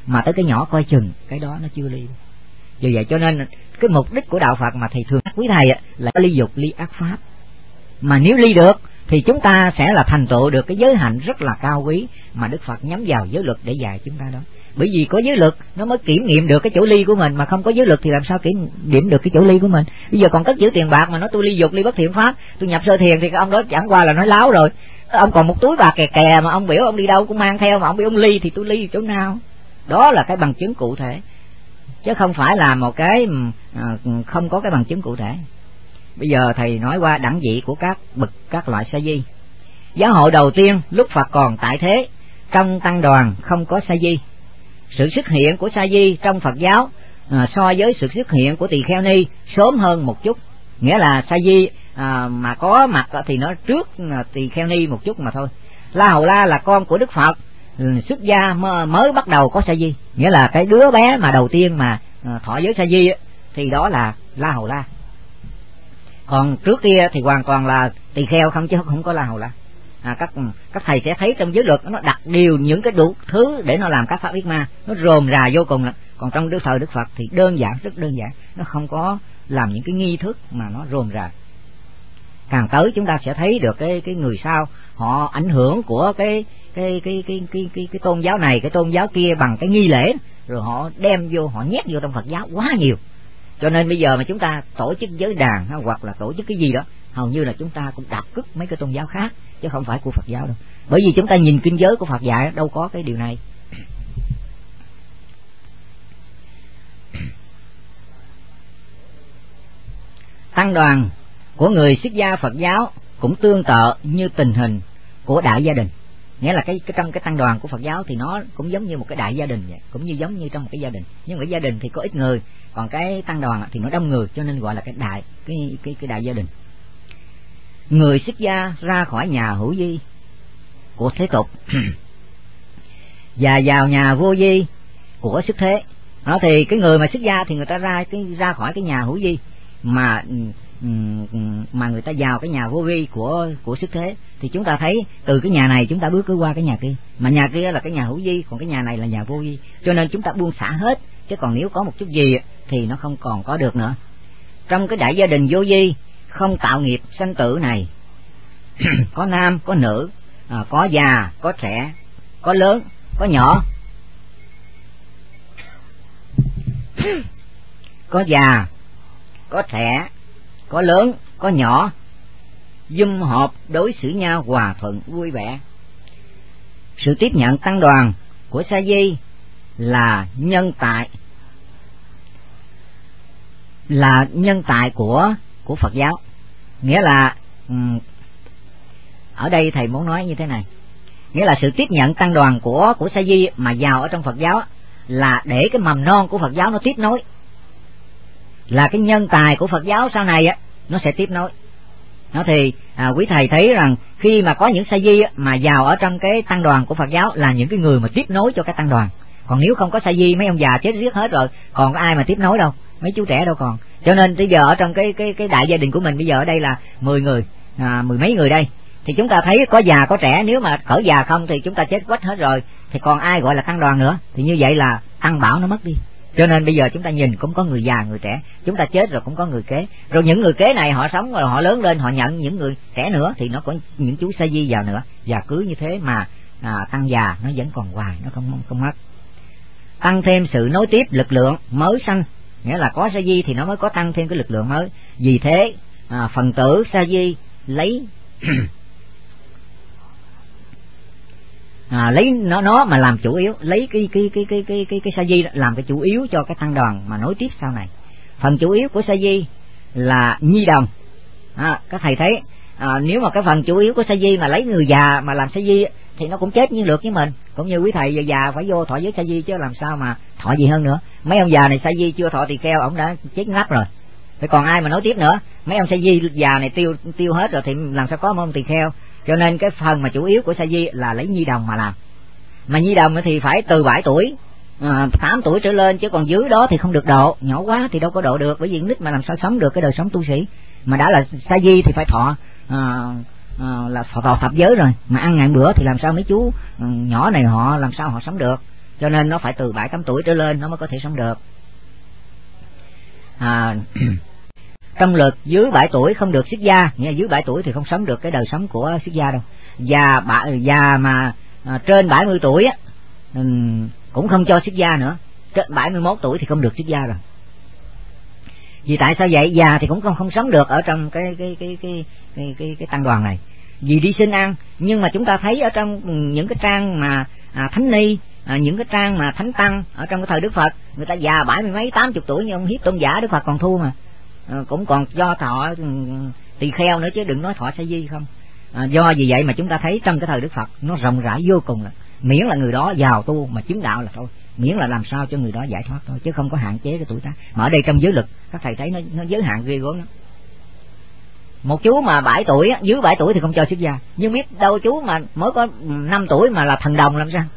mà tới cái nhỏ coi chừng, cái đó nó chưa ly. Vì vậy cho nên cái mục đích của đạo Phật mà thầy thường quý thầy là ly dục ly ác pháp. Mà nếu ly được thì chúng ta sẽ là thành tựu được cái giới hạnh rất là cao quý mà Đức Phật nhắm vào giới luật để dạy chúng ta đó. Bởi vì có giới luật nó mới kiểm nghiệm được cái chỗ ly của mình, mà không có giới luật thì làm sao kiểm điểm được cái chỗ ly của mình. Bây giờ còn cất giữ tiền bạc mà nói tôi ly dục ly bất thiện pháp, tôi nhập sơ thiền thì cái ông đó chẳng qua là nói láo rồi. Ông còn một túi bạc kè kè mà ông biểu ông đi đâu cũng mang theo, mà ông biểu ông ly thì tôi ly chỗ nào? Đó là cái bằng chứng cụ thể, chứ không phải là một cái không có cái bằng chứng cụ thể. Bây giờ thầy nói qua đẳng vị của các bậc các loại sa di. Giáo hội đầu tiên lúc Phật còn tại thế, trong tăng đoàn không có sa di. Sự xuất hiện của sa di trong Phật giáo so với sự xuất hiện của tỳ kheo ni sớm hơn một chút. Nghĩa là sa di mà có mặt thì nó trước tỳ kheo ni một chút mà thôi. La Hầu La là con của Đức Phật, xuất gia mới bắt đầu có sa di. Nghĩa là cái đứa bé mà đầu tiên mà thọ giới sa di thì đó là La Hầu La. Còn trước kia thì hoàn toàn là tỳ kheo không, chứ không có La Hầu La. Các thầy sẽ thấy trong giới luật nó đặt điều những cái đủ thứ để nó làm các pháp yết ma, nó rườm rà vô cùng. Còn trong thời Đức Phật thì đơn giản, rất đơn giản, nó không có làm những cái nghi thức mà nó rườm rà. Càng tới chúng ta sẽ thấy được cái người sau họ ảnh hưởng của cái tôn giáo này, cái tôn giáo kia bằng cái nghi lễ, rồi họ đem vô, họ nhét vô trong Phật giáo quá nhiều. Cho nên bây giờ mà chúng ta tổ chức giới đàn hoặc là tổ chức cái gì đó, hầu như là chúng ta cũng đạp cức mấy cái tôn giáo khác, chứ không phải của Phật giáo đâu. Bởi vì chúng ta nhìn kinh giới của Phật dạy đâu có cái điều này. Tăng đoàn của người xuất gia Phật giáo cũng tương tự như tình hình của đại gia đình. Nghĩa là cái trong cái tăng đoàn của Phật giáo thì nó cũng giống như một cái đại gia đình vậy, cũng giống như trong một cái gia đình. Nhưng mà cái gia đình thì có ít người, còn cái tăng đoàn thì nó đông người, cho nên gọi là cái đại gia đình. Người xuất gia ra khỏi nhà hữu vi của thế tục và vào nhà vô vi của xuất thế. Đó thì cái người mà xuất gia thì người ta ra khỏi cái nhà hữu vi mà người ta vào cái nhà vô vi của xuất thế. Thì chúng ta thấy từ cái nhà này chúng ta bước cứ qua cái nhà kia, mà nhà kia là cái nhà hữu vi, còn cái nhà này là nhà vô vi. Cho nên chúng ta buông xả hết, chứ còn nếu có một chút gì thì nó không còn có được nữa. Trong cái đại gia đình vô vi không tạo nghiệp sanh tử này có nam có nữ, có già có trẻ, có lớn có nhỏ, có già có trẻ, có lớn có nhỏ, dung họp đối xử nhau hòa thuận vui vẻ. Sự tiếp nhận tăng đoàn của sa di là nhân tại của Phật giáo. Nghĩa là ở đây thầy muốn nói như thế này, nghĩa là sự tiếp nhận tăng đoàn của sa di mà vào ở trong Phật giáo là để cái mầm non của Phật giáo nó tiếp nối, là cái nhân tài của Phật giáo sau này nó sẽ tiếp nối. Nó thì quý thầy thấy rằng khi mà có những sa di mà vào ở trong cái tăng đoàn của Phật giáo là những cái người mà tiếp nối cho cái tăng đoàn. Còn nếu không có sa di, mấy ông già chết riết hết rồi, còn có ai mà tiếp nối đâu, mấy chú trẻ đâu còn. Cho nên bây giờ ở trong cái đại gia đình của mình bây giờ ở đây là 10 người, mười mấy người đây, thì chúng ta thấy có già có trẻ. Nếu mà cỡ già không thì chúng ta chết quách hết rồi, thì còn ai gọi là tăng đoàn nữa. Thì như vậy là tăng bảo nó mất đi. Cho nên bây giờ chúng ta nhìn cũng có người già người trẻ, chúng ta chết rồi cũng có người kế, rồi những người kế này họ sống rồi họ lớn lên, họ nhận những người trẻ nữa, thì nó có những chú sa di vào nữa, và cứ như thế mà tăng già nó vẫn còn hoài, nó không mất. Tăng thêm sự nối tiếp lực lượng mới sanh, nghĩa là có sa di thì nó mới có tăng thêm cái lực lượng mới. Vì thế phần tử sa di lấy lấy nó mà làm chủ yếu, lấy cái sa di làm cái chủ yếu cho cái tăng đoàn mà nối tiếp sau này. Phần chủ yếu của sa di là nhi đồng. Các thầy thấy nếu mà cái phần chủ yếu của sa di mà lấy người già mà làm sa di thì nó cũng chết như lượt với mình. Cũng như quý thầy giờ già phải vô thọ giới sa di chứ làm sao mà thọ gì hơn nữa. Mấy ông già này sa di chưa thọ tỳ kheo ổng đã chết ngắt rồi, thì còn ai mà nối tiếp nữa. Mấy ông sa di già này tiêu hết rồi thì làm sao có một ông tỳ kheo. Cho nên cái phần mà chủ yếu của sa di là lấy nhi đồng mà làm. Mà nhi đồng thì phải từ 7 tuổi 8 tuổi trở lên, chứ còn dưới đó thì không được độ, nhỏ quá thì đâu có độ được, bởi vì nít mà làm sao sống được cái đời sống tu sĩ. Mà đã là sa di thì phải thọ là thọ thập giới rồi, mà ăn ngàn bữa thì làm sao mấy chú nhỏ này họ làm sao họ sống được. cho nên nó phải từ 7-8 tuổi trở lên nó mới có thể sống được. Trong luật dưới 7 tuổi không được xuất gia, nghĩa dưới 7 tuổi thì không sống được cái đời sống của xuất gia đâu. Già mà trên 70 tuổi á cũng không cho xuất gia nữa, trên 71 tuổi thì không được xuất gia rồi. Vì tại sao vậy? Già thì cũng không sống được ở trong cái tăng đoàn này, vì đi xin ăn. Nhưng mà chúng ta thấy ở trong những cái trang mà thánh ni, những cái trang mà thánh tăng ở trong cái thời Đức Phật, người ta già 70 mấy 80 tuổi như ông Hiếp Tôn Giả, Đức Phật còn thua mà, cũng còn cho thọ tỳ kheo nữa chứ đừng nói thọ sa di không. Do vì vậy mà chúng ta thấy trong cái thời Đức Phật nó rộng rãi vô cùng, là miễn là người đó vào tu mà chứng đạo là thôi, miễn là làm sao cho người đó giải thoát thôi, chứ không có hạn chế cái tuổi tác. Mà ở đây trong giới luật các thầy thấy nó giới hạn ghê gớm lắm. Một chú mà 7 tuổi dưới 7 tuổi thì không cho xuất gia, nhưng biết đâu chú mà mới có 5 tuổi mà là thần đồng làm sao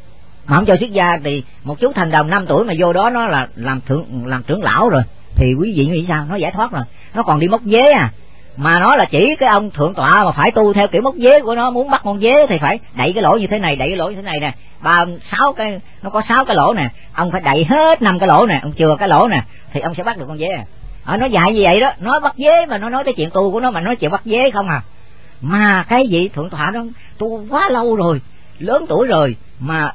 mà không cho xuất gia. Thì một chú thần đồng 5 tuổi mà vô đó nó là làm trưởng lão rồi thì quý vị nghĩ sao? Nó giải thoát rồi, nó còn đi móc vế mà nó là chỉ cái ông thượng tọa mà phải tu theo kiểu móc vế của nó. Muốn bắt con vế thì phải đậy cái lỗ như thế này, đậy cái lỗ như thế này nè, 6 cái, nó có 6 cái lỗ nè, ông phải đậy hết 5 cái lỗ nè, ông chừa cái lỗ nè thì ông sẽ bắt được con vế. Nó dạy như vậy đó, nói bắt vế mà nó nói cái chuyện tu của nó mà nói chuyện bắt vế không à. Mà cái vị thượng tọa đó tu quá lâu rồi, lớn tuổi rồi mà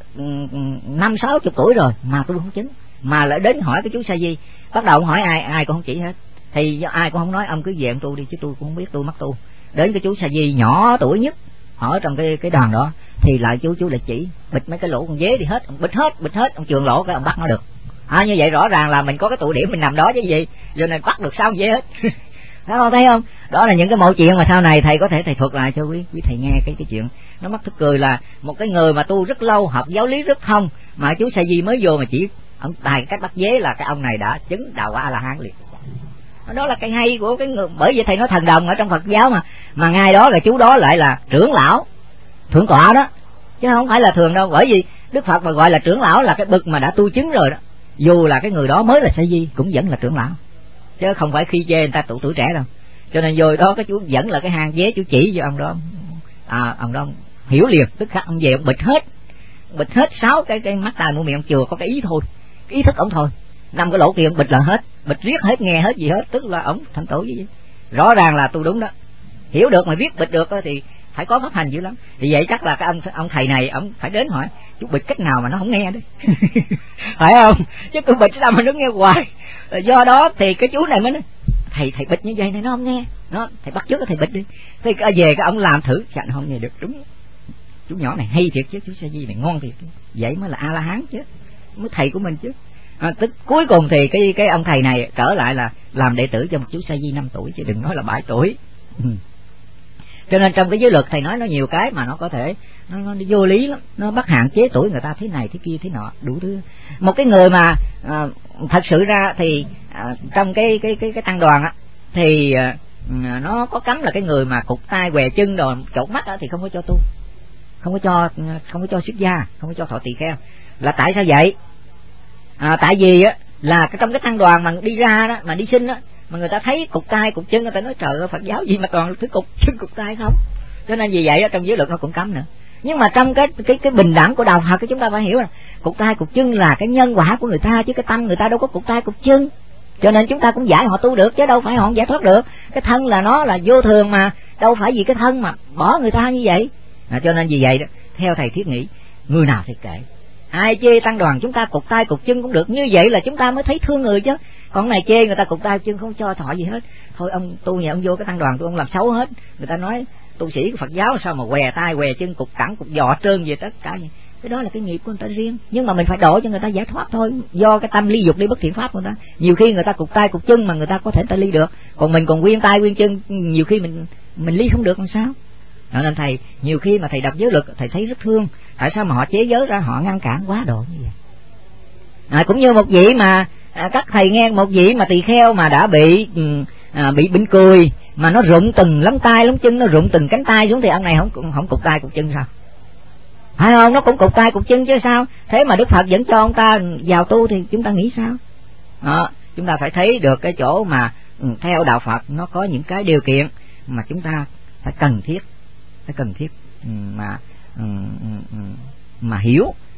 50-60 tuổi rồi mà tu không chứng, mà lại đến hỏi cái chú Sa Di, bắt đầu hỏi ai cũng không chỉ hết, thì ai cũng không nói, ông cứ về ông tu đi chứ tôi cũng không biết, tôi mắc tu. Đến cái chú Sa Di nhỏ tuổi nhất ở trong cái đoàn đó thì lại chú lại chỉ bịt mấy cái lỗ con dế đi hết, ông bịt hết, ông chườn lỗ cái ông bắt nó được. Như vậy rõ ràng là mình có cái tụ điểm mình nằm đó chứ gì, cho nên bắt được 6 dế hết. Thấy không? Đó là những cái mẫu chuyện mà sau này thầy có thể thầy thuật lại cho quý thầy nghe cái chuyện nó mắc tức cười, là một cái người mà tu rất lâu, học giáo lý rất thông, mà chú Sa Di mới vô mà chỉ ông tài cách bắt dế là cái ông này đã chứng đạo quả A-la-hán liền. Đó là cái hay của cái người. Bởi vậy thầy nói thần đồng ở trong Phật giáo mà ngay đó là chú đó lại là trưởng lão thượng tọa đó, chứ không phải là thường đâu. Bởi vì Đức Phật mà gọi là trưởng lão là cái bậc mà đã tu chứng rồi đó, dù là cái người đó mới là Sa Di cũng vẫn là trưởng lão, chứ không phải khi chê người ta tuổi trẻ đâu. Cho nên rồi đó cái chú vẫn là cái hang vé, chú chỉ cho ông đó, ông đó hiểu liền, tức khắc ông về ông bịt hết 6 cái mắt tai mũi miệng, ông chừa có cái ý thôi, cái ý thức ông thôi, 5 cái lỗ kia ông bịt là hết, bịt riết hết, nghe hết gì hết, tức là ông thành tựu gì. Rõ ràng là tu đúng đó, hiểu được mà viết bịt được thì phải có pháp hành dữ lắm. Vì vậy chắc là cái ông thầy này ông phải đến hỏi chú bịt cách nào mà nó không nghe đấy. Phải không? Chứ tôi bịt sao mà nó nghe hoài. Do đó thì cái chú này mới nói thầy bịt như vậy này nó không nghe, nó thầy bắt chước thầy bịt đi. Thì về cái ông làm thử chả nó không nghe được. Đúng, chú nhỏ này hay thiệt chứ, chú Sa Di này ngon thiệt, vậy mới là A-la-hán chứ, mới thầy của mình chứ. Tức cuối cùng thì cái ông thầy này trở lại là làm đệ tử cho một chú Sa Di 5 tuổi chứ đừng nói là 7 tuổi. Cho nên trong cái giới luật thầy nói nó nhiều cái mà nó có thể nó vô lý lắm, nó bắt hạn chế tuổi người ta thế này thế kia thế nọ đủ thứ. Một cái người mà thật sự ra thì trong cái tăng đoàn á thì nó có cấm là cái người mà cụt tay què chân rồi chột mắt á thì không có cho tu, không có cho xuất gia, không có cho thọ tỳ kheo. Là tại sao vậy? Tại vì á là trong cái tăng đoàn mà đi ra đó mà đi xin á, mà người ta thấy cục tay cục chân người ta nói trời ơi Phật giáo gì mà toàn thứ cục chân cục tay không. Cho nên vì vậy trong giới luật nó cũng cấm nữa. Nhưng mà trong cái bình đẳng của đạo Phật chúng ta phải hiểu là cục tay cục chân là cái nhân quả của người ta, chứ cái tâm người ta đâu có cục tay cục chân. Cho nên chúng ta cũng giải họ tu được chứ đâu phải họ không giải thoát được. Cái thân là nó là vô thường mà, đâu phải vì cái thân mà bỏ người ta như vậy. Cho nên vì vậy đó, theo thầy thiết nghĩ người nào thì kệ, ai chê tăng đoàn chúng ta cục tay cục chân cũng được, như vậy là chúng ta mới thấy thương người chứ. Còn này chê người ta cục tay chân không cho thọ gì hết, thôi ông tu nhà ông vô cái tăng đoàn tôi ông làm xấu hết. Người ta nói tu sĩ của Phật giáo sao mà què tay què chân cục cẳng cục giò trơn gì tất cả vậy. Cái đó là cái nghiệp của người ta riêng, nhưng mà mình phải đổ cho người ta giải thoát thôi. Do cái tâm ly dục ly bất thiện pháp của người ta, nhiều khi người ta cục tay cục chân mà người ta có thể người ta ly được, còn mình còn nguyên tay nguyên chân, nhiều khi mình ly không được làm sao. Cho nên thầy nhiều khi mà thầy đọc giới luật thầy thấy rất thương, tại sao mà họ chế giới ra họ ngăn cản quá độ như vậy. Cũng như một vị mà các thầy nghe một vị mà tỳ kheo mà đã bị bệnh cười mà nó rụng từng lắm tay lắm chân, nó rụng từng cánh tay xuống thì ông này không cục tay cục chân sao? Phải không? Nó cũng cục tay cục chân chứ sao? Thế mà Đức Phật vẫn cho ông ta vào tu thì chúng ta nghĩ sao? Chúng ta phải thấy được cái chỗ mà theo đạo Phật nó có những cái điều kiện mà chúng ta phải cần thiết mà hiểu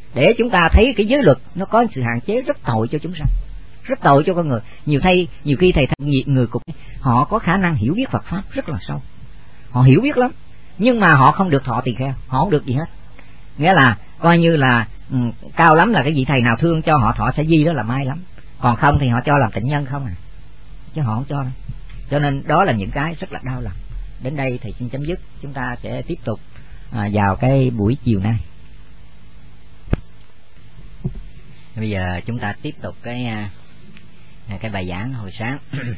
để chúng ta thấy cái giới luật nó có sự hạn chế rất tội cho chúng sanh, rất tội cho con người. Nhiều khi thầy người cục họ có khả năng hiểu biết Phật pháp rất là sâu, họ hiểu biết lắm, nhưng mà họ không được thọ tỳ kheo, họ không được gì hết. Nghĩa là coi như là cao lắm là cái vị thầy nào thương cho họ thọ sa di đó là may lắm, còn không thì họ cho làm tịnh nhân không à, chứ họ không cho đâu. Cho nên đó là những cái rất là đau lòng. Đến đây thầy xin chấm dứt, chúng ta sẽ tiếp tục vào cái buổi chiều nay. Bây giờ chúng ta tiếp tục cái bài giảng hồi sáng.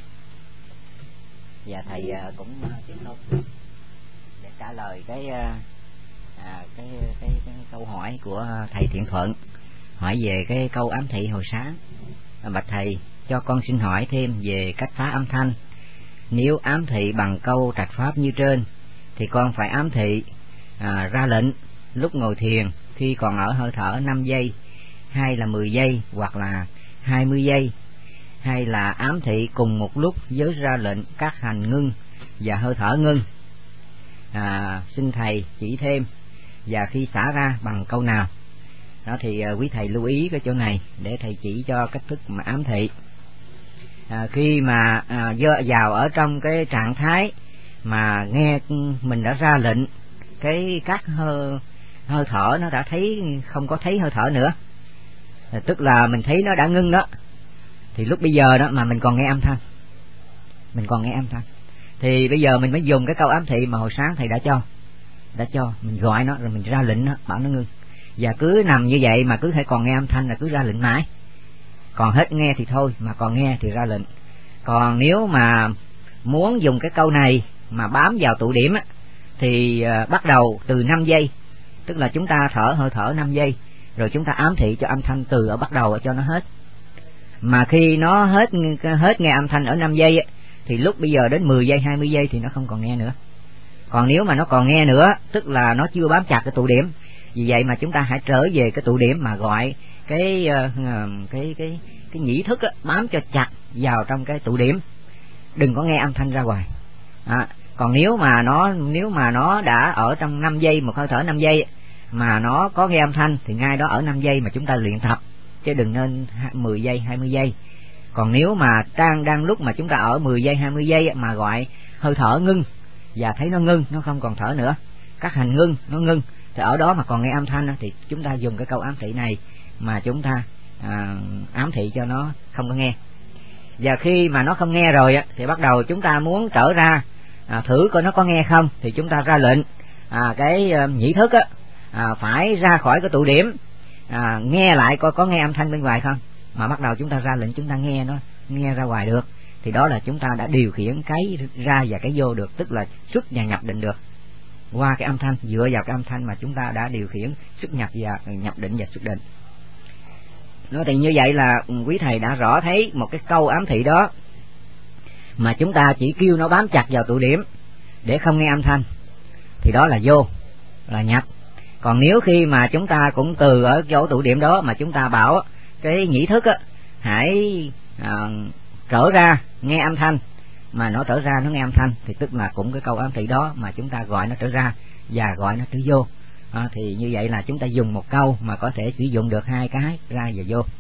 Và thầy cũng tiếp tục để trả lời cái câu hỏi của thầy Thiện Thuận, hỏi về cái câu ám thị hồi sáng. Bạch thầy, cho con xin hỏi thêm về cách phá âm thanh. Nếu ám thị bằng câu trạch pháp như trên thì con phải ám thị ra lệnh lúc ngồi thiền khi còn ở hơi thở 5 giây, hay là 10 giây, hoặc là 20 giây, hay là ám thị cùng một lúc với ra lệnh các hành ngưng và hơi thở ngưng. Xin thầy chỉ thêm, và khi xả ra bằng câu nào. Đó thì quý thầy lưu ý cái chỗ này để thầy chỉ cho cách thức mà ám thị. Khi mà vào ở trong cái trạng thái mà nghe mình đã ra lệnh các hơi thở nó đã thấy không có thấy hơi thở nữa, tức là mình thấy nó đã ngưng đó, thì lúc bây giờ đó mà mình còn nghe âm thanh, thì bây giờ mình mới dùng cái câu ám thị mà hồi sáng thầy đã cho mình gọi nó rồi mình ra lệnh nó, bảo nó ngưng, và cứ nằm như vậy mà cứ phải còn nghe âm thanh là cứ ra lệnh mãi. Còn hết nghe thì thôi, mà còn nghe thì ra lệnh. Còn nếu mà muốn dùng cái câu này mà bám vào tụ điểm á, thì bắt đầu từ 5 giây, tức là chúng ta hơi thở 5 giây, rồi chúng ta ám thị cho âm thanh từ ở bắt đầu cho nó hết. Mà khi nó hết nghe âm thanh ở 5 giây á, thì lúc bây giờ đến 10 giây, 20 giây thì nó không còn nghe nữa. Còn nếu mà nó còn nghe nữa, tức là nó chưa bám chặt cái tụ điểm. Vì vậy mà chúng ta hãy trở về cái tụ điểm mà gọi cái nhĩ thức á, bám cho chặt vào trong cái tụ điểm, đừng có nghe âm thanh ra ngoài. Còn nếu mà nó đã ở trong 5 giây, một hơi thở 5 giây mà nó có nghe âm thanh thì ngay đó ở 5 giây mà chúng ta luyện tập, chứ đừng nên 10 giây, 20 giây. Còn nếu mà đang lúc mà chúng ta ở 10 giây, 20 giây mà gọi hơi thở ngưng và thấy nó ngưng, nó không còn thở nữa, các hành ngưng, nó ngưng, thì ở đó mà còn nghe âm thanh thì chúng ta dùng cái câu ám thị này mà chúng ta ám thị cho nó không có nghe. Và khi mà nó không nghe rồi thì bắt đầu chúng ta muốn trở ra thử coi nó có nghe không, thì chúng ta ra lệnh cái nhĩ thức phải ra khỏi cái tụ điểm, nghe lại coi có nghe âm thanh bên ngoài không, mà bắt đầu chúng ta ra lệnh chúng ta nghe nó nghe ra ngoài được, thì đó là chúng ta đã điều khiển cái ra và cái vô được, tức là xuất và nhập định được qua cái âm thanh, dựa vào cái âm thanh mà chúng ta đã điều khiển xuất nhập và nhập định và xuất định. Nó thì như vậy là quý thầy đã rõ thấy một cái câu ám thị đó mà chúng ta chỉ kêu nó bám chặt vào tụ điểm để không nghe âm thanh, thì đó là vô, là nhập. Còn nếu khi mà chúng ta cũng từ ở chỗ tụ điểm đó mà chúng ta bảo cái nhĩ thức hãy trở ra nghe âm thanh, mà nó trở ra nó nghe âm thanh, thì tức là cũng cái câu ám thị đó mà chúng ta gọi nó trở ra và gọi nó trở vô. Thì như vậy là chúng ta dùng một câu mà có thể sử dụng được hai cái ra và vô,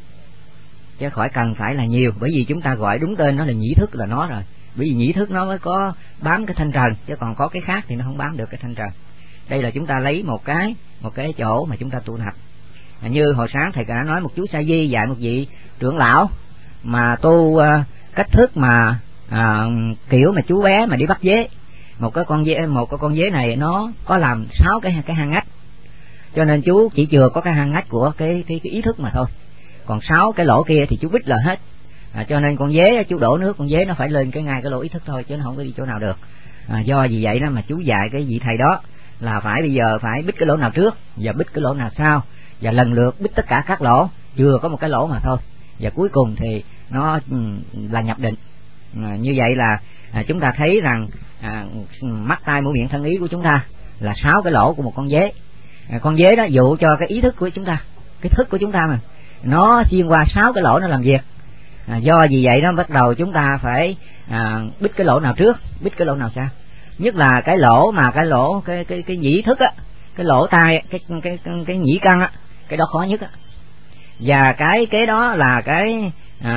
chứ khỏi cần phải là nhiều, bởi vì chúng ta gọi đúng tên nó là nhĩ thức là nó rồi, bởi vì nhĩ thức nó mới có bám cái thanh trần, chứ còn có cái khác thì nó không bám được cái thanh trần. Đây là chúng ta lấy một cái chỗ mà chúng ta tu tập. Như hồi sáng thầy đã nói một chú Sa Di dạy một vị trưởng lão mà tu cách thức mà kiểu mà chú bé mà đi bắt dế, một cái con dế này nó có làm 6 cái hang ngách, cho nên chú chỉ chừa có cái hang ngách của cái ý thức mà thôi, còn 6 cái lỗ kia thì chú bít là hết. Cho nên con dế chú đổ nước, con dế nó phải lên ngay cái lỗ ý thức thôi, chứ nó không có đi chỗ nào được. Do vì vậy đó mà chú dạy cái vị thầy đó là phải bây giờ phải bít cái lỗ nào trước và bít cái lỗ nào sau, và lần lượt bít tất cả các lỗ, chưa có một cái lỗ mà thôi, và cuối cùng thì nó là nhập định. Như vậy là chúng ta thấy rằng mắt tai mũi miệng thân ý của chúng ta là 6 cái lỗ của một con dế. Con dế đó dụ cho cái ý thức của chúng ta, cái thức của chúng ta mà nó xuyên qua 6 cái lỗ nó làm việc. Do vì vậy đó bắt đầu chúng ta phải bít cái lỗ nào trước, bít cái lỗ nào sau. Nhất là cái lỗ mà cái nhĩ thức cái lỗ tai, cái nhĩ căn cái đó khó nhất á. Và cái kế đó là cái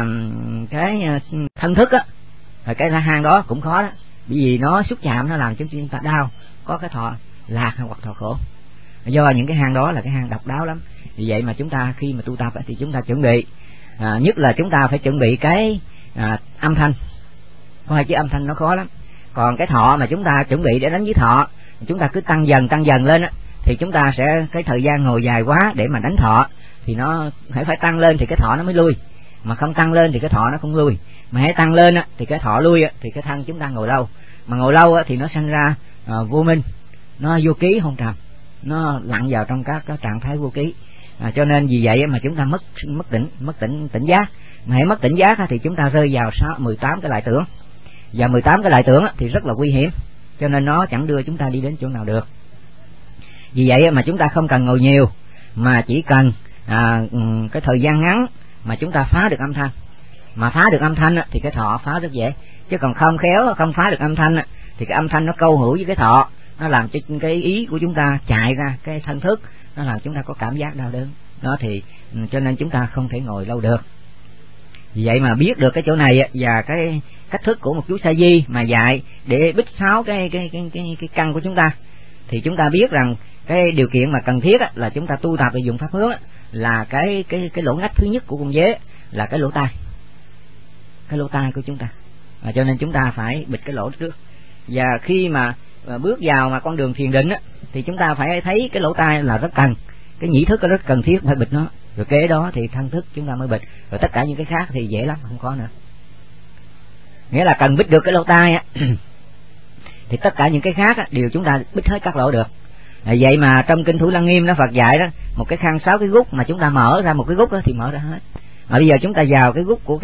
thân thức á, rồi cái hang đó cũng khó đó, bởi vì nó xúc chạm nó làm cho chúng ta đau, có cái thọ lạc hoặc thọ khổ. Do những cái hang đó là cái hang độc đáo lắm. Vì vậy mà chúng ta khi mà tu tập thì chúng ta chuẩn bị, nhất là chúng ta phải chuẩn bị cái âm thanh. Có hai chữ âm thanh nó khó lắm. Còn cái thọ mà chúng ta chuẩn bị để đánh với thọ, chúng ta cứ tăng dần lên á, thì chúng ta sẽ cái thời gian ngồi dài quá để mà đánh thọ thì nó phải tăng lên thì cái thọ nó mới lui, mà không tăng lên thì cái thọ nó không lui. Mà hãy tăng lên á thì cái thọ lui á thì cái thân chúng ta ngồi lâu, mà ngồi lâu á thì nó sinh ra vô minh, nó vô ký hôn trầm, nó lặn vào trong các trạng thái vô ký. Cho nên vì vậy mà chúng ta mất tỉnh giác. Mà hãy mất tỉnh giác thì chúng ta rơi vào 18 cái lại tưởng, và 18 cái lại tưởng thì rất là nguy hiểm, cho nên nó chẳng đưa chúng ta đi đến chỗ nào được. Vì vậy mà chúng ta không cần ngồi nhiều, mà chỉ cần cái thời gian ngắn mà chúng ta phá được âm thanh. Mà phá được âm thanh thì cái thọ phá rất dễ, chứ còn không khéo không phá được âm thanh thì cái âm thanh nó câu hữu với cái thọ, nó làm cho cái ý của chúng ta chạy ra cái thân thức, nó làm chúng ta có cảm giác đau đớn đó, thì cho nên chúng ta không thể ngồi lâu được. Vì vậy mà biết được cái chỗ này và cái cách thức của một chú sa di mà dạy để bích xáo cái căn của chúng ta, thì chúng ta biết rằng cái điều kiện mà cần thiết là chúng ta tu tập để dùng pháp hướng là cái lỗ ngách thứ nhất của con dế là cái lỗ tai của chúng ta. Cho nên chúng ta phải bịt cái lỗ trước. Và khi mà bước vào mà con đường thiền định thì chúng ta phải thấy cái lỗ tai là rất cần, cái nhĩ thức rất cần thiết phải bịt nó, rồi kế đó thì thân thức chúng ta mới bịt, rồi tất cả những cái khác thì dễ lắm, không có nữa. Nghĩa là cần bịt được cái lỗ tai thì tất cả những cái khác đều chúng ta bịt hết các lỗ được. Vậy mà trong kinh Thủ Lăng Nghiêm nó Phật dạy đó, một cái khăn 6 cái gút mà chúng ta mở ra một cái gút thì mở ra hết. Mà bây giờ chúng ta vào cái gút của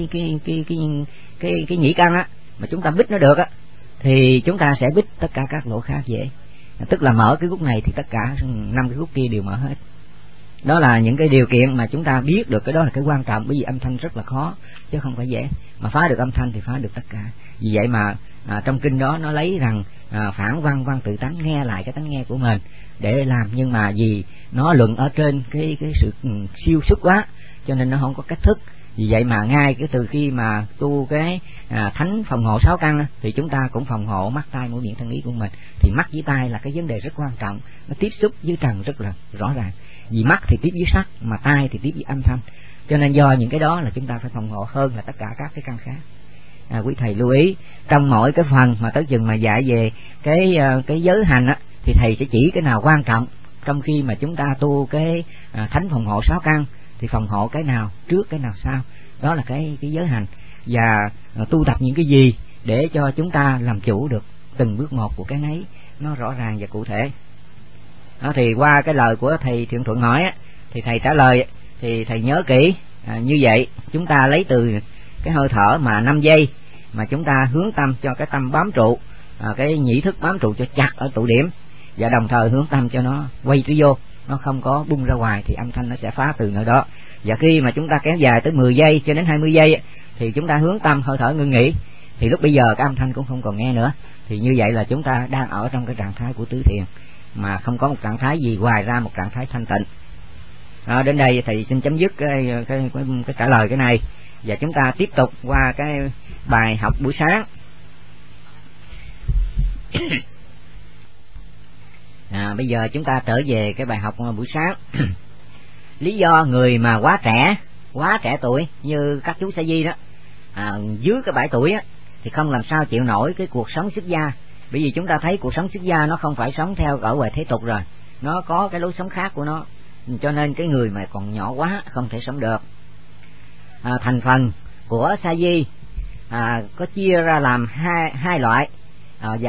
cái nhĩ căn mà chúng ta bít nó được thì chúng ta sẽ bít tất cả các lỗ khác dễ. Tức là mở cái gút này thì tất cả 5 cái gút kia đều mở hết. Đó là những cái điều kiện mà chúng ta biết được, cái đó là cái quan trọng, bởi vì âm thanh rất là khó chứ không phải dễ. Mà phá được âm thanh thì phá được tất cả. Vì vậy mà trong kinh đó nó lấy rằng phản văn tự tánh, nghe lại cái tánh nghe của mình để làm, nhưng mà vì nó luận ở trên cái sự siêu xuất quá cho nên nó không có cách thức. Vì vậy mà ngay cái từ khi mà tu cái thánh phòng hộ 6 căn thì chúng ta cũng phòng hộ mắt, tai, mũi, miệng, thân, ý của mình. Thì mắt với tai là cái vấn đề rất quan trọng, nó tiếp xúc với trần rất là rõ ràng. Vì mắt thì tiếp với sắc, mà tai thì tiếp với âm thanh, cho nên do những cái đó là chúng ta phải phòng hộ hơn là tất cả các cái căn khác. Quý thầy lưu ý trong mỗi cái phần mà tới chừng mà dạy về cái giới hành thì thầy sẽ chỉ cái nào quan trọng trong khi mà chúng ta tu cái thánh phòng hộ 6 căn, thì phòng hộ cái nào trước cái nào sau, đó là cái giới hành. Và tu tập những cái gì để cho chúng ta làm chủ được từng bước một của cái nấy nó rõ ràng và cụ thể. Đó, thì qua cái lời của thầy Thiện Thuận hỏi thì thầy trả lời thì thầy nhớ kỹ như vậy. Chúng ta lấy từ cái hơi thở mà 5 giây mà chúng ta hướng tâm cho cái tâm bám trụ, cái nhĩ thức bám trụ cho chặt ở tụ điểm, và đồng thời hướng tâm cho nó quay trở vô, nó không có bung ra ngoài, thì âm thanh nó sẽ phá từ nơi đó. Và khi mà chúng ta kéo dài tới 10 giây cho đến 20 giây thì chúng ta hướng tâm hơi thở ngưng nghỉ, thì lúc bây giờ cái âm thanh cũng không còn nghe nữa. Thì như vậy là chúng ta đang ở trong cái trạng thái của tứ thiền, mà không có một trạng thái gì ngoài ra một trạng thái thanh tịnh. Đến đây thầy xin chấm dứt cái trả lời cái này, và chúng ta tiếp tục qua cái bài học buổi sáng. Bây giờ chúng ta trở về cái bài học buổi sáng. Lý do người mà quá trẻ tuổi như các chú sa di đó, dưới cái 7 tuổi thì không làm sao chịu nổi cái cuộc sống xuất gia. Bởi vì chúng ta thấy cuộc sống xuất gia nó không phải sống theo ở ngoài thế tục rồi, nó có cái lối sống khác của nó, cho nên cái người mà còn nhỏ quá không thể sống được. Thành phần của sa di có chia ra làm hai loại, và